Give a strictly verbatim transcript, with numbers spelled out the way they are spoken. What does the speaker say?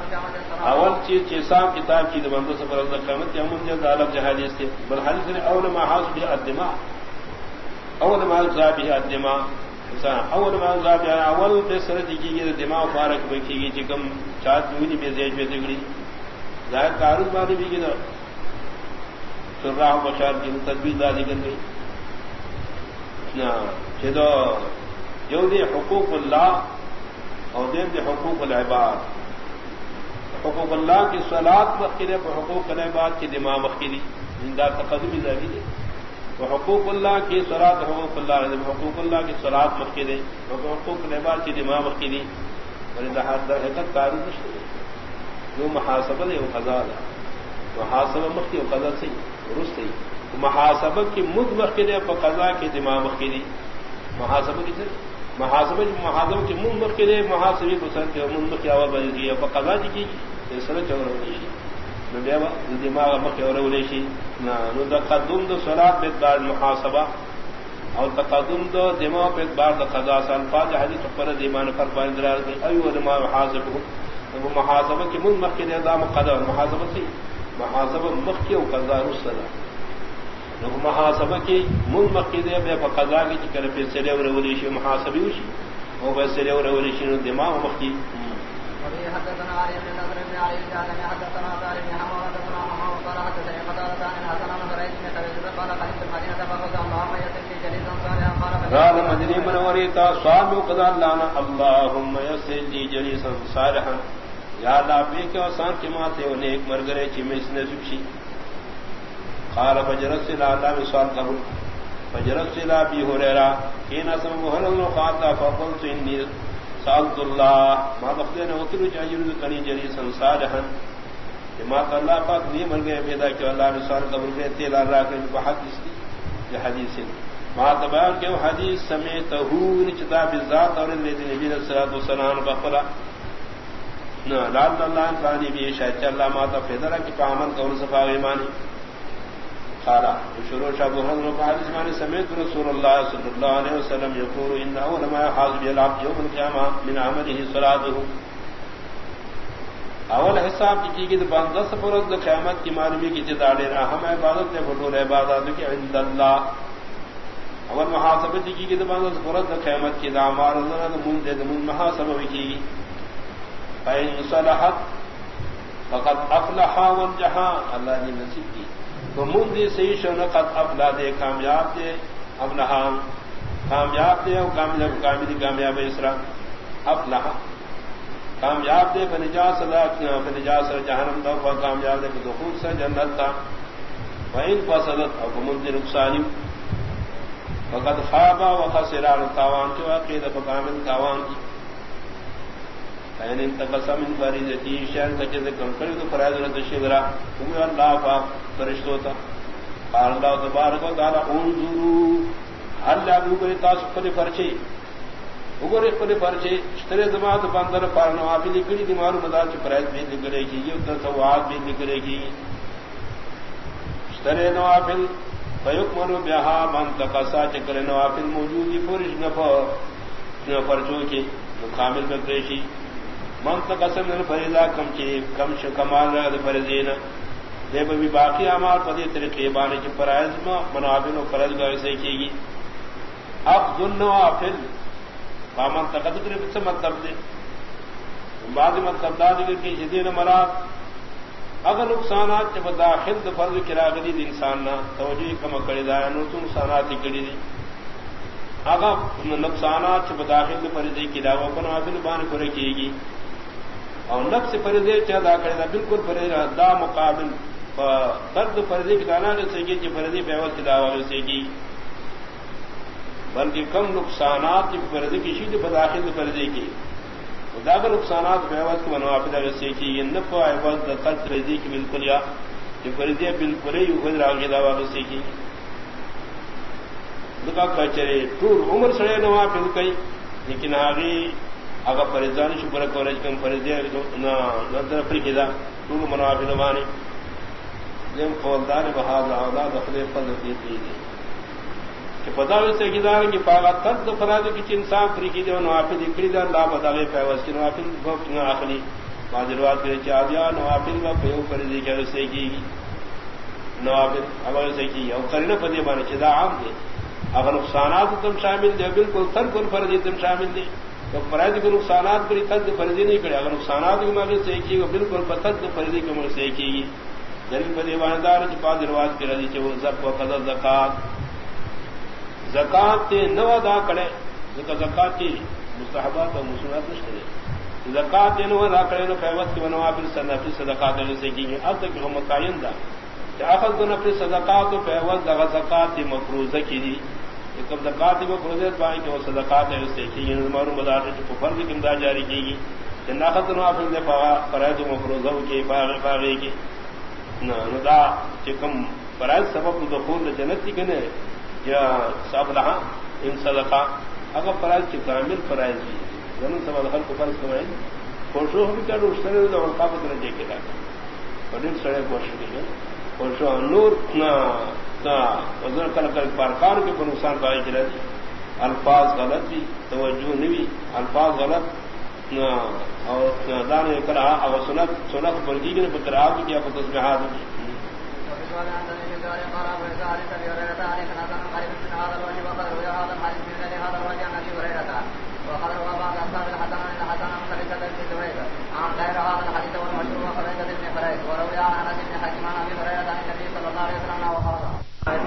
اول چیز حساب کتاب کی بندوں سے فرض قیامت یا من جلد عالم جہادیس تھے بل حدیث نے اول ما حاصل بھی الدماء اول ما حاصل بھی الدماء اول ما حاصل بھی اول بے سرد کی گئی دماغ فارق بکی گئی چکم چاہت مونی بے زیج بے دگڑی ظاہر کاروز بانی بھی گئی سراح بشار کی تدبیر دادی کر گئی چھو جو دے حقوق اللہ اور دین دے حقوق العباد حقوق اللہ کی صلاۃ مخکرے پر حقوق العباد کی دماغ مخکری زندہ تقدمی داری دے وہ حقوق اللہ کی صلاۃ حقوق اللہ حقوق اللہ کی صلاۃ مخکرے حقوق العباد کی دماغ مخکری اور در حقیقت تعارض نہیں جو محاسبہ ہے وہ قضا ہے محاسبہ مخکی و قضا سے درست ہے محاسبہ کی مد مخکرے پر قضا کی دماغ مخکری محاسبہ کی محاسبہ محاسبہ کی من مخکرے محاسبی پسند کے من مخی آواز بنی گئی اور قضا جی کی سر چور دماغ مخی اور ولیشی نو تقدم دو صلاۃ پہ بعد محاسبہ اور تقدم دو دماغ پہ بعد قضا سال پاج حدیث پر ایمان پر پائیں درار کی ایو دماغ محاسبہ وہ محاسبہ کی من مخکرے دام قضا محاسبہ سے محاسبہ مخی و قضا رسلا محاسبہ کی من مقیدے بے قضا کی چکر پہ سرے اور ریولیشن محاسبی وشی وہ بے سرے اور ریولیشن دماغ مخی حدثنا علي بن نضر بن علي قال حدثنا طارق بن حمام حدثنا حمام قال حدثني قتادة عن حسن بن زريع بن خالد قال قدمت المدينة فقلت اللهم يسر لي جليسا صالحا قال مدني منوريتا صام وقضى لنا اللهم يسر لي جليسا صالحا یا اللہ بے کے آسان کے ماتے اور نیک مرگرے چی میں اس نے سبشی قال فجرت سے لا اللہ سوال کروں فجرت سے لا بھی ہو رہا کینا سمو حلل خاطا فقلت انی سالت اللہ ما بخدین اتر جاجر کنی جلی صالحا کہ ما اللہ پاک نہیں مر گئے پیدا کہ اللہ نے سوال قبر میں تیل اللہ کے بحدیث کی یہ حدیث ہے ما تبار کہ حدیث سمیتہ چتا بالذات اور نبی صلی اللہ علیہ وسلم بخلا نہ لعل اللہ کانی بھی شاید اللہ ما تا فیدرا کہ پامن قول صفا ایمانی قال شروع شاب بحر وقال اسمانی سمیت رسول اللہ صلی اللہ علیہ وسلم یقول ان اول ما يحاسب العبد يوم القيامه من عمله صلاته اول حساب کی کہ بندہ سفرت قیامت کی معلومی کی جدارے اہم عبادت ہے فضول عبادت کی عند اللہ اول محاسبہ کی کہ بندہ سفرت قیامت کی اعمال اللہ من دے من محاسبہ کی فإن صلحت فقد افلح وانجح اللہ نے نصیب کی تو مندی صحیح شون قد افلا دے کامیاب دے افلح کامیاب دے اور کامیاب کامیابی کامیاب اسرا افلح کامیاب دے فنجات صدا فنجات سر جہنم دو کامیاب دے دخول سے جنت تھا وإن فسدت اور مندی نقصانی فقد خاب وخسر تاوان جو عقید فقامل تاوان کی این انتقص من فریضتی شان کچے کم کرے تو فرائض نہ شگرا تم اللہ پاک فرشتوں تا قال اللہ تبارک و تعالی انظروا هل ابو تاس پر فرچے وګوره پر فرچے اشترے جماعت بندر پر نوافل لکڑی دی مارو مدار چ فرائض بھی لکڑے گی یہ تو ثواب بھی لکڑے گی اشترے نوافل فیکمل بها من تقصا چکر نوافل موجودی فرش نفع فرجو کی کامل بکریشی منطق قسم نے فریضہ کم کی کم ش کمال فرضین دے بھی باقی اعمال پدی طریقے بانے کی فرائض منافل و فرض کا ایسے کی گی افضل النوافل فمن تقدر سے مطلب دے بعد مطلب داد کی جدید مراد اگر نقصانات جب داخل فرض کراغلی انسان نہ توجہ کم کرے دا نو نقصانات کڑی دی اگر نقصانات جب داخل فرض کی دعوی کو نوافل بانے کرے کی گی اور نفس فرضے چاہتا کرے گا بالکل فرض دا مقابل فرد فرضی کی دانا سے کی کہ فرضی بیوت کی دعوی سے کی بلکہ کم نقصانات کی فرضی کی شید بداخل فرضی کی داغ نقصانات بیوت کو نوافل سے کی یہ نفع عوض خرچ فرضی کی بالکل یا کہ فرضی بالکل ہی خود راغی دعوی سے کی دکا کچرے ٹور عمر سڑے نوافل کئی لیکن آگے اگر فرضان شکر کورج کم فرضی نہ نظر فرقیدہ طول منافل مانی دیم قولدار بہاد اولاد اخلے فضل دیتی دی کہ پتہ سے گدار کی پاگا ترد فراد کی انسان فرقیدہ نوافل اکڑی دا اللہ بداغے پیوز کی نوافل بہت نہ اخلی معذرات کے چادیا نوافل کا پیو کر دی کہ سے کی نوافل اگر سے کی او کرنا پدی بانے چدا عام دے اگر نقصانات تم شامل دے بالکل ترک الفرض تم شامل دے تو فرائض کے نقصانات پر تد فرضی نہیں کرے اگر نقصانات کی معنی سے کی بالکل پتد فرضی کے معنی سے کی یعنی پدی بانے دار چ بعد رواج کے رضی چ زکات و قضا زکات زکات نو ادا کرے زکات کی مستحبات اور مسنونات نہیں زکات نو ادا کرے نو فیوت کی نوافل سنفی صدقات سے کی اب تک ہم متعین دا کہ اخذ نفل صدقات و فیوت دغ زکات مفروضہ کی دی کب زکات مفروضہ بائی کہ وہ صدقات سے کی معلوم بازار کو فرض کی امداد جاری کی گی کہ اخذ نوافل دے فرائض مفروضہ کی باغی کی نہ ندا کہ کم فرائض سبب دخول جنت کی کنے یا صاحب رہا ان صدقہ اگر فرائض کی کامل فرائض کی زمین سب دخل کو فرض کمائیں خوشو ہم کیا روشنے اور قابط نہ دیکھے گا بڑی سڑے کوشش کی خوشو نور نہ وزن کر کر پارکان کے پر نقصان پائے کی رہتی الفاظ غلط بھی توجہ نہیں الفاظ غلط نہ اور دان کرا اور سنت سنت پر جی نے بکرا بھی کیا پتہ میں ہاتھ کی وقال